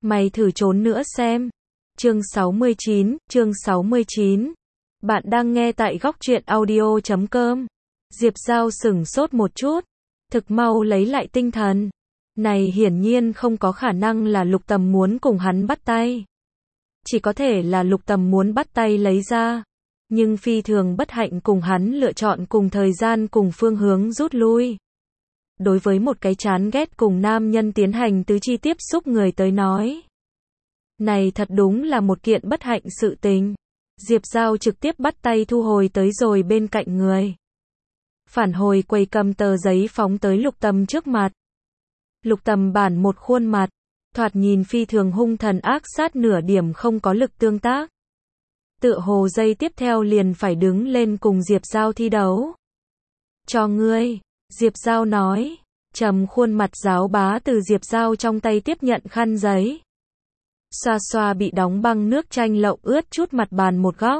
Mày thử trốn nữa xem. Chương 69. Bạn đang nghe tại góc truyện audio.com. Diệp Giao sửng sốt một chút, thực mau lấy lại tinh thần. Này hiển nhiên không có khả năng là Lục Tầm muốn cùng hắn bắt tay. Chỉ có thể là Lục Tầm muốn bắt tay lấy ra. Nhưng phi thường bất hạnh cùng hắn lựa chọn cùng thời gian cùng phương hướng rút lui. Đối với một cái chán ghét cùng nam nhân tiến hành tứ chi tiếp xúc người tới nói, này thật đúng là một kiện bất hạnh sự tình. Diệp Giao trực tiếp bắt tay thu hồi tới rồi bên cạnh người. Phản hồi quầy cầm tờ giấy phóng tới Lục Tầm trước mặt. Lục Tầm bản một khuôn mặt, thoạt nhìn phi thường hung thần ác sát, nửa điểm không có lực tương tác. Tựa hồ giây tiếp theo liền phải đứng lên cùng Diệp Giao thi đấu. Cho ngươi, Diệp Giao nói, trầm khuôn mặt giáo bá từ Diệp Giao trong tay tiếp nhận khăn giấy. Xoa xoa bị đóng băng nước chanh lậu ướt chút mặt bàn một góc.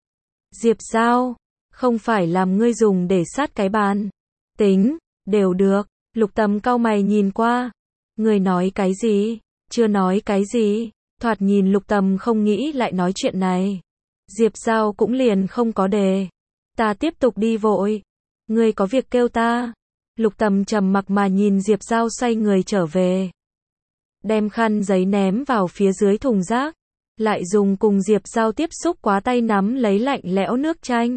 Diệp Giao, không phải làm ngươi dùng để sát cái bàn. Tính, đều được. Lục Tầm cau mày nhìn qua. Ngươi nói cái gì? Chưa nói cái gì. Thoạt nhìn Lục Tầm không nghĩ lại nói chuyện này. Diệp Giao cũng liền không có đề. Ta tiếp tục đi vội. Ngươi có việc kêu ta. Lục Tầm trầm mặc mà nhìn Diệp Giao xoay người trở về. Đem khăn giấy ném vào phía dưới thùng rác. Lại dùng cùng Diệp Giao tiếp xúc quá tay nắm lấy lạnh lẽo nước chanh.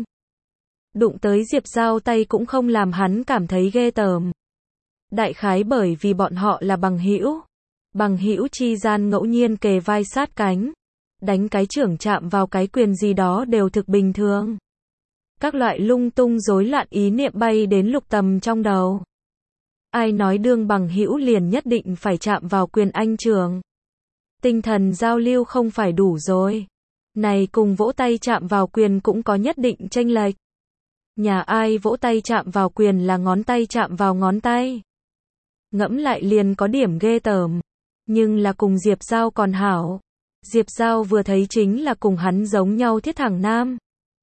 Đụng tới Diệp Giao tay cũng không làm hắn cảm thấy ghê tởm. Đại khái bởi vì bọn họ là bằng hữu. Bằng hữu chi gian ngẫu nhiên kề vai sát cánh. Đánh cái chưởng chạm vào cái quyền gì đó đều thực bình thường. Các loại lung tung rối loạn ý niệm bay đến Lục Tầm trong đầu. Ai nói đương bằng hữu liền nhất định phải chạm vào quyền anh trường. Tinh thần giao lưu không phải đủ rồi. Này cùng vỗ tay chạm vào quyền cũng có nhất định chênh lệch. Nhà ai vỗ tay chạm vào quyền là ngón tay chạm vào ngón tay. Ngẫm lại liền có điểm ghê tởm. Nhưng là cùng Diệp Giao còn hảo. Diệp Giao vừa thấy chính là cùng hắn giống nhau thiết thẳng nam.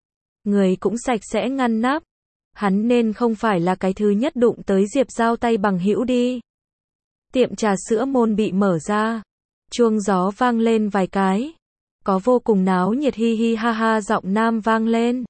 Người cũng sạch sẽ ngăn nắp. Hắn nên không phải là cái thứ nhất đụng tới Diệp Giao tay bằng hữu đi. Tiệm trà sữa môn bị mở ra. Chuông gió vang lên vài cái. Có vô cùng náo nhiệt hi hi ha ha giọng nam vang lên.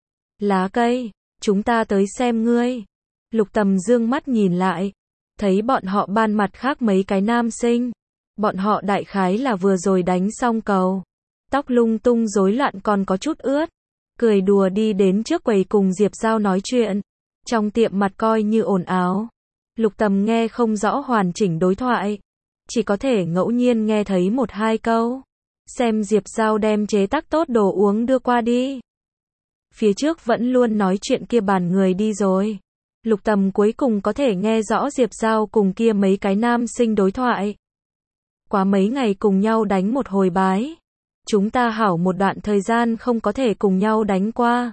Lá cây, chúng ta tới xem ngươi. Lục Tầm dương mắt nhìn lại. Thấy bọn họ ban mặt khác mấy cái nam sinh. Bọn họ đại khái là vừa rồi đánh xong cầu. Tóc lung tung rối loạn còn có chút ướt. Cười đùa đi đến trước quầy cùng Diệp Giao nói chuyện. Trong tiệm mặt coi như ồn ào. Lục Tầm nghe không rõ hoàn chỉnh đối thoại. Chỉ có thể ngẫu nhiên nghe thấy một hai câu. Xem Diệp Giao đem chế tác tốt đồ uống đưa qua đi. Phía trước vẫn luôn nói chuyện kia bàn người đi rồi. Lục Tầm cuối cùng có thể nghe rõ Diệp Giao cùng kia mấy cái nam sinh đối thoại. Quá mấy ngày cùng nhau đánh một hồi bái. Chúng ta hảo một đoạn thời gian không có thể cùng nhau đánh qua.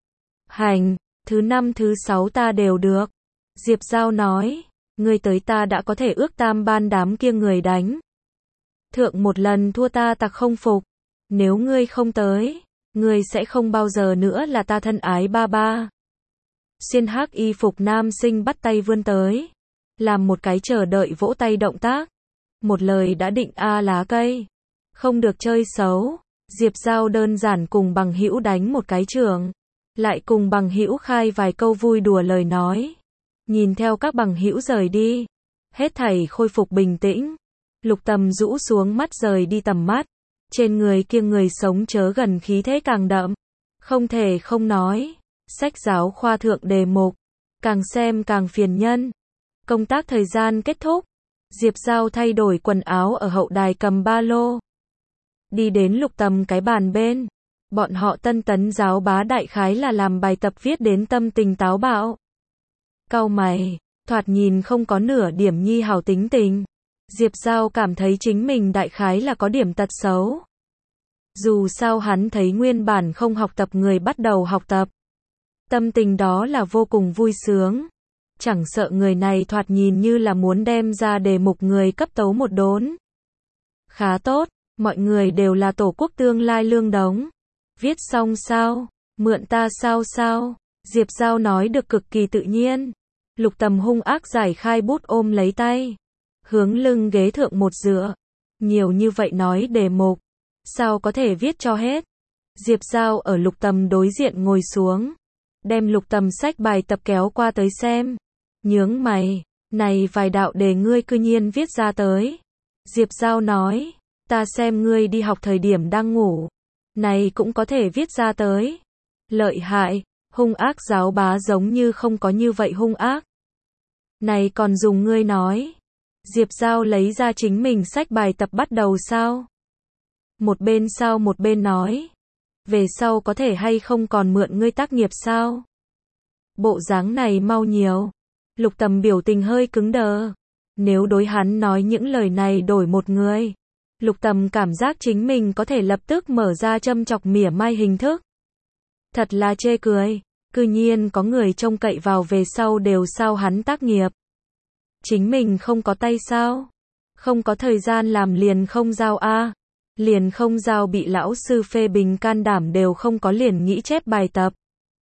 Hành, thứ 5 thứ 6 ta đều được. Diệp Giao nói, ngươi tới ta đã có thể ước tam ban đám kia người đánh. Thượng một lần thua ta tặc không phục. Nếu ngươi không tới, ngươi sẽ không bao giờ nữa là ta thân ái ba ba. Xuyên hắc y phục nam sinh bắt tay vươn tới. Làm một cái chờ đợi vỗ tay động tác. Một lời đã định lá cây. Không được chơi xấu. Diệp Giao đơn giản cùng bằng hữu đánh một cái chưởng. Lại cùng bằng hữu khai vài câu vui đùa lời nói. Nhìn theo các bằng hữu rời đi. Hết thảy khôi phục bình tĩnh. Lục Tầm rũ xuống mắt rời đi tầm mắt. Trên người kia người sống chớ gần khí thế càng đậm. Không thể không nói. Sách giáo khoa thượng đề mục. Càng xem càng phiền nhân. Công tác thời gian kết thúc. Diệp Giao thay đổi quần áo ở hậu đài cầm ba lô. Đi đến Lục Tầm cái bàn bên. Bọn họ tân tấn giáo bá đại khái là làm bài tập viết đến tâm tình táo bạo. Cau mày, thoạt nhìn không có nửa điểm nhi hảo tính tình. Diệp Giao cảm thấy chính mình đại khái là có điểm tật xấu. Dù sao hắn thấy nguyên bản không học tập người bắt đầu học tập. Tâm tình đó là vô cùng vui sướng. Chẳng sợ người này thoạt nhìn như là muốn đem ra đề mục người cấp tấu một đốn. Khá tốt, mọi người đều là tổ quốc tương lai lương đống. Viết xong sao? Mượn ta sao? Diệp Giao nói được cực kỳ tự nhiên. Lục Tầm hung ác giải khai bút ôm lấy tay. Hướng lưng ghế thượng một dựa. Nhiều như vậy nói đề mục, sao có thể viết cho hết. Diệp Giao ở Lục Tầm đối diện ngồi xuống, đem Lục Tầm sách bài tập kéo qua tới xem. Nhướng mày, này vài đạo đề ngươi cư nhiên viết ra tới. Diệp Giao nói, ta xem ngươi đi học thời điểm đang ngủ, này cũng có thể viết ra tới. Lợi hại, hung ác giáo bá giống như không có như vậy hung ác. Này còn dùng ngươi nói. Diệp Giao lấy ra chính mình sách bài tập bắt đầu sao? Một bên sao một bên nói. Về sau có thể hay không còn mượn ngươi tác nghiệp sao? Bộ dáng này mau nhiều. Lục Tầm biểu tình hơi cứng đờ. Nếu đối hắn nói những lời này đổi một người, Lục Tầm cảm giác chính mình có thể lập tức mở ra châm chọc mỉa mai hình thức. Thật là chê cười, cư nhiên có người trông cậy vào về sau đều sao hắn tác nghiệp. Chính mình không có tay sao? Không có thời gian làm liền không giao a. Liền không giao bị lão sư phê bình can đảm đều không có liền nghĩ chép bài tập.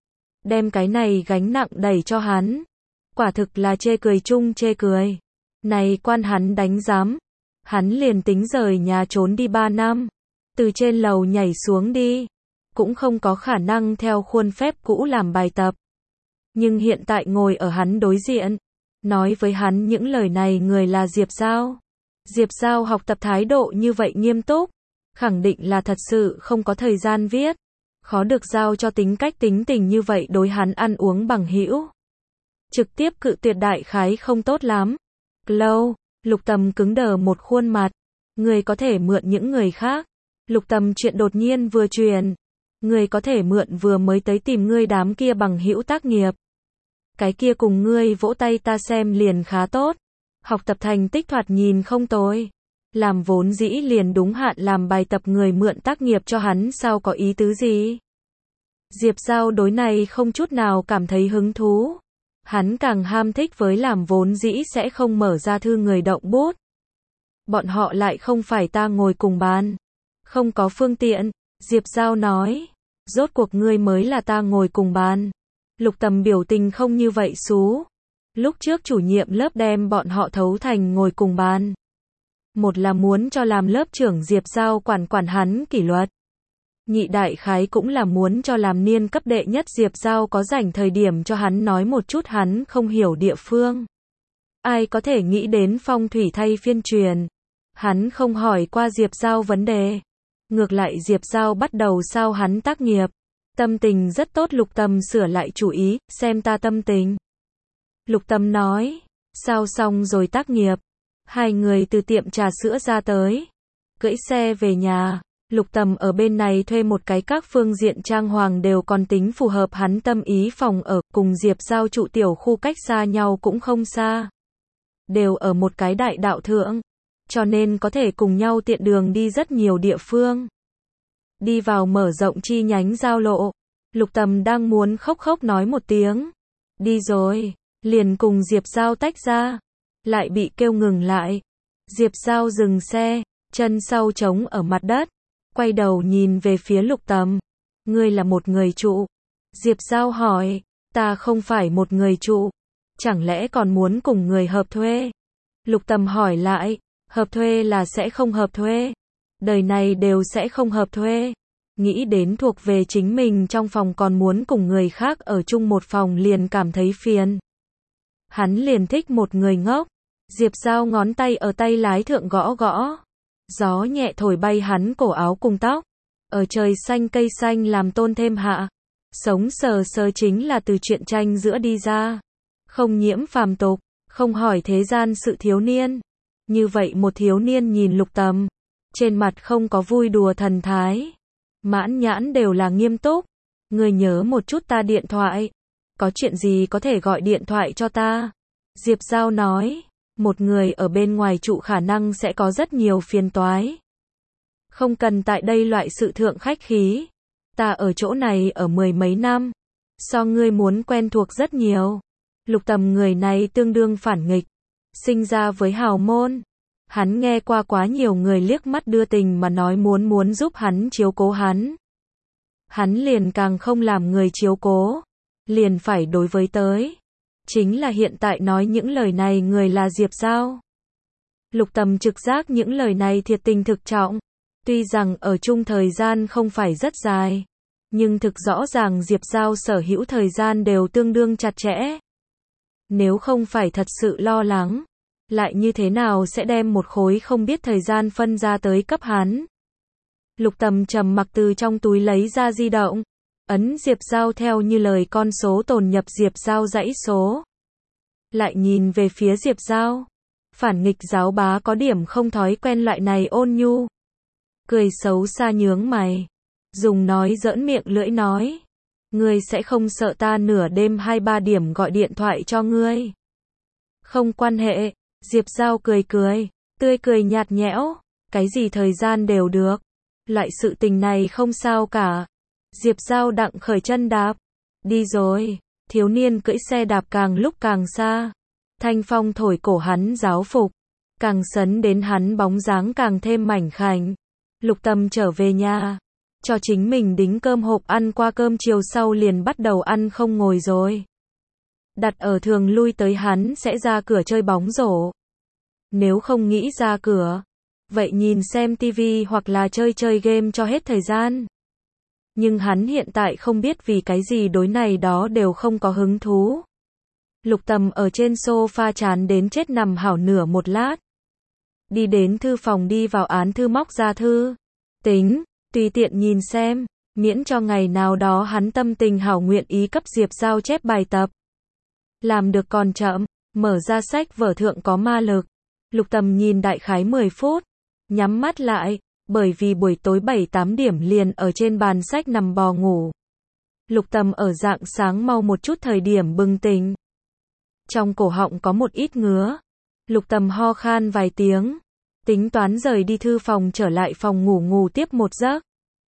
Đem cái này gánh nặng đẩy cho hắn. Quả thực là chê cười chung chê cười. Này quan hắn đánh giám. Hắn liền tính rời nhà trốn đi 3 năm. Từ trên lầu nhảy xuống đi. Cũng không có khả năng theo khuôn phép cũ làm bài tập. Nhưng hiện tại ngồi ở hắn đối diện. Nói với hắn những lời này người là Diệp Giao. Diệp Giao học tập thái độ như vậy nghiêm túc. Khẳng định là thật sự không có thời gian viết. Khó được giao cho tính cách tính tình như vậy đối hắn ăn uống bằng hữu. Trực tiếp cự tuyệt đại khái không tốt lắm. Lâu, Lục Tầm cứng đờ một khuôn mặt. Người có thể mượn những người khác. Lục Tầm chuyện đột nhiên vừa truyền. Người có thể mượn vừa mới tới tìm ngươi đám kia bằng hữu tác nghiệp. Cái kia cùng ngươi vỗ tay ta xem liền khá tốt. Học tập thành tích thoạt nhìn không tồi. Làm vốn dĩ liền đúng hạn làm bài tập người mượn tác nghiệp cho hắn sao có ý tứ gì. Diệp Giao đối này không chút nào cảm thấy hứng thú. Hắn càng ham thích với làm vốn dĩ sẽ không mở ra thư người động bút. Bọn họ lại không phải ta ngồi cùng bàn. Không có phương tiện, Diệp Giao nói. Rốt cuộc ngươi mới là ta ngồi cùng bàn. Lục Tầm biểu tình không như vậy xú. Lúc trước chủ nhiệm lớp đem bọn họ thấu thành ngồi cùng bàn. Một là muốn cho làm lớp trưởng Diệp Giao quản hắn kỷ luật. Nhị đại khái cũng là muốn cho làm niên cấp đệ nhất Diệp Giao có rảnh thời điểm cho hắn nói một chút hắn không hiểu địa phương. Ai có thể nghĩ đến phong thủy thay phiên truyền. Hắn không hỏi qua Diệp Giao vấn đề. Ngược lại Diệp Giao bắt đầu sao hắn tác nghiệp. Tâm tình rất tốt. Lục Tầm sửa lại chủ ý, xem ta tâm tình. Lục Tầm nói, sao xong rồi tác nghiệp. Hai người từ tiệm trà sữa ra tới. Cưỡi xe về nhà. Lục Tầm ở bên này thuê một cái các phương diện trang hoàng đều còn tính phù hợp hắn tâm ý phòng ở, cùng Diệp Giao trụ tiểu khu cách xa nhau cũng không xa. Đều ở một cái đại đạo thượng. Cho nên có thể cùng nhau tiện đường đi rất nhiều địa phương. Đi vào mở rộng chi nhánh giao lộ. Lục Tầm đang muốn khóc nói một tiếng. Đi rồi. Liền cùng Diệp Giao tách ra. Lại bị kêu ngừng lại. Diệp Giao dừng xe. Chân sau trống ở mặt đất. Quay đầu nhìn về phía Lục Tầm. Ngươi là một người trụ. Diệp Giao hỏi. Ta không phải một người trụ. Chẳng lẽ còn muốn cùng người hợp thuê? Lục Tầm hỏi lại. Hợp thuê là sẽ không hợp thuê. Đời này đều sẽ không hợp thuê. Nghĩ đến thuộc về chính mình trong phòng còn muốn cùng người khác ở chung một phòng liền cảm thấy phiền. Hắn liền thích một người ngốc. Diệp Giao ngón tay ở tay lái thượng gõ gõ. Gió nhẹ thổi bay hắn cổ áo cùng tóc. Ở trời xanh cây xanh làm tôn thêm hạ. Sống sờ sờ chính là từ truyện tranh giữa đi ra. Không nhiễm phàm tục, không hỏi thế gian sự thiếu niên. Như vậy một thiếu niên nhìn Lục Tầm. Trên mặt không có vui đùa thần thái. Mãn nhãn đều là nghiêm túc. Ngươi nhớ một chút ta điện thoại. Có chuyện gì có thể gọi điện thoại cho ta. Diệp Giao nói. Một người ở bên ngoài trụ khả năng sẽ có rất nhiều phiền toái. Không cần tại đây loại sự thượng khách khí. Ta ở chỗ này ở 10 mấy năm. So ngươi muốn quen thuộc rất nhiều. Lục Tầm người này tương đương phản nghịch. Sinh ra với hào môn. Hắn nghe qua quá nhiều người liếc mắt đưa tình mà nói muốn giúp hắn chiếu cố hắn. Hắn liền càng không làm người chiếu cố. Liền phải đối với tới. Chính là hiện tại nói những lời này người là Diệp Giao. Lục Tầm trực giác những lời này thiệt tình thực trọng. Tuy rằng ở chung thời gian không phải rất dài, nhưng thực rõ ràng Diệp Giao sở hữu thời gian đều tương đương chặt chẽ. Nếu không phải thật sự lo lắng, lại như thế nào sẽ đem một khối không biết thời gian phân ra tới cấp hắn. Lục Tầm trầm mặc từ trong túi lấy ra di động, ấn Diệp Giao theo như lời con số tồn nhập Diệp Giao dãy số. Lại nhìn về phía Diệp Giao. Phản nghịch giáo bá có điểm không thói quen loại này ôn nhu. Cười xấu xa nhướng mày. Dùng nói giỡn miệng lưỡi nói. Ngươi sẽ không sợ ta nửa đêm 2-3 điểm gọi điện thoại cho ngươi. Không quan hệ. Diệp Giao cười cười. Tươi cười nhạt nhẽo. Cái gì thời gian đều được. Loại sự tình này không sao cả. Diệp Giao đặng khởi chân đạp. Đi rồi. Thiếu niên cưỡi xe đạp càng lúc càng xa. Thanh phong thổi cổ hắn giáo phục. Càng sấn đến hắn bóng dáng càng thêm mảnh khảnh. Lục Tầm trở về nhà. Cho chính mình đính cơm hộp ăn qua cơm chiều sau liền bắt đầu ăn không ngồi rồi. Đặt ở thường lui tới hắn sẽ ra cửa chơi bóng rổ. Nếu không nghĩ ra cửa, vậy nhìn xem tivi hoặc là chơi game cho hết thời gian. Nhưng hắn hiện tại không biết vì cái gì đối này đó đều không có hứng thú. Lục Tầm ở trên sofa chán đến chết nằm hảo nửa một lát. Đi đến thư phòng đi vào án thư móc ra thư. Tính, tùy tiện nhìn xem, miễn cho ngày nào đó hắn tâm tình hảo nguyện ý cấp Diệp Giao chép bài tập. Làm được còn chậm, mở ra sách vở thượng có ma lực. Lục Tầm nhìn đại khái 10 phút, nhắm mắt lại, bởi vì buổi tối 7-8 điểm liền ở trên bàn sách nằm bò ngủ. Lục Tầm ở rạng sáng mau một chút thời điểm bừng tỉnh. Trong cổ họng có một ít ngứa. Lục Tầm ho khan vài tiếng. Tính toán rời đi thư phòng trở lại phòng ngủ tiếp một giấc.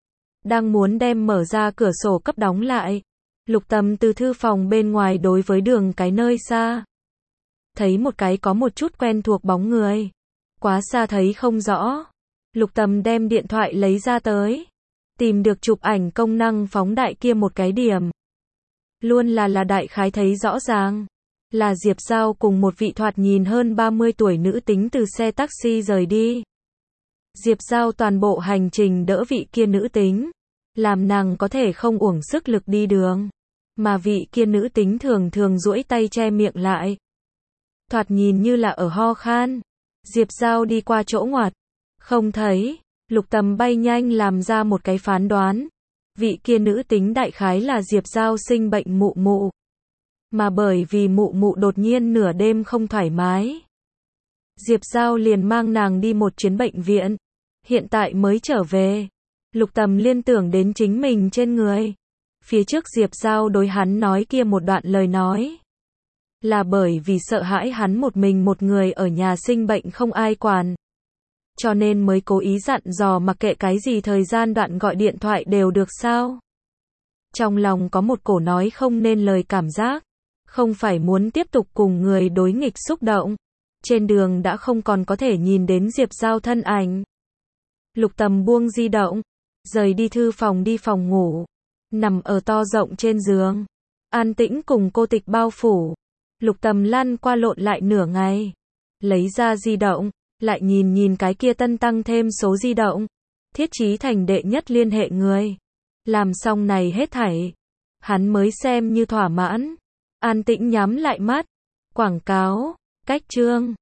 Đang muốn đem mở ra cửa sổ cấp đóng lại. Lục Tầm từ thư phòng bên ngoài đối với đường cái nơi xa. Thấy một cái có một chút quen thuộc bóng người. Quá xa thấy không rõ. Lục Tầm đem điện thoại lấy ra tới. Tìm được chụp ảnh công năng phóng đại kia một cái điểm. Luôn là đại khái thấy rõ ràng. Là Diệp Giao cùng một vị thoạt nhìn hơn 30 tuổi nữ tính từ xe taxi rời đi. Diệp Giao toàn bộ hành trình đỡ vị kia nữ tính. Làm nàng có thể không uổng sức lực đi đường. Mà vị kia nữ tính thường duỗi tay che miệng lại. Thoạt nhìn như là ở ho khan. Diệp Giao đi qua chỗ ngoặt. Không thấy. Lục Tầm bay nhanh làm ra một cái phán đoán. Vị kia nữ tính đại khái là Diệp Giao sinh bệnh mụ mụ. Mà bởi vì mụ mụ đột nhiên nửa đêm không thoải mái. Diệp Giao liền mang nàng đi một chuyến bệnh viện. Hiện tại mới trở về. Lục Tầm liên tưởng đến chính mình trên người. Phía trước Diệp Giao đối hắn nói kia một đoạn lời nói. Là bởi vì sợ hãi hắn một mình một người ở nhà sinh bệnh không ai quản. Cho nên mới cố ý dặn dò mặc kệ cái gì thời gian đoạn gọi điện thoại đều được sao. Trong lòng có một cổ nói không nên lời cảm giác. Không phải muốn tiếp tục cùng người đối nghịch xúc động. Trên đường đã không còn có thể nhìn đến Diệp Giao thân ảnh. Lục Tầm buông di động. Rời đi thư phòng đi phòng ngủ. Nằm ở to rộng trên giường. An tĩnh cùng cô tịch bao phủ. Lục Tầm lăn qua lộn lại nửa ngày. Lấy ra di động. Lại nhìn cái kia tân tăng thêm số di động. Thiết trí thành đệ nhất liên hệ người. Làm xong này hết thảy. Hắn mới xem như thỏa mãn. An tĩnh nhắm lại mắt. Quảng cáo. Cách chương.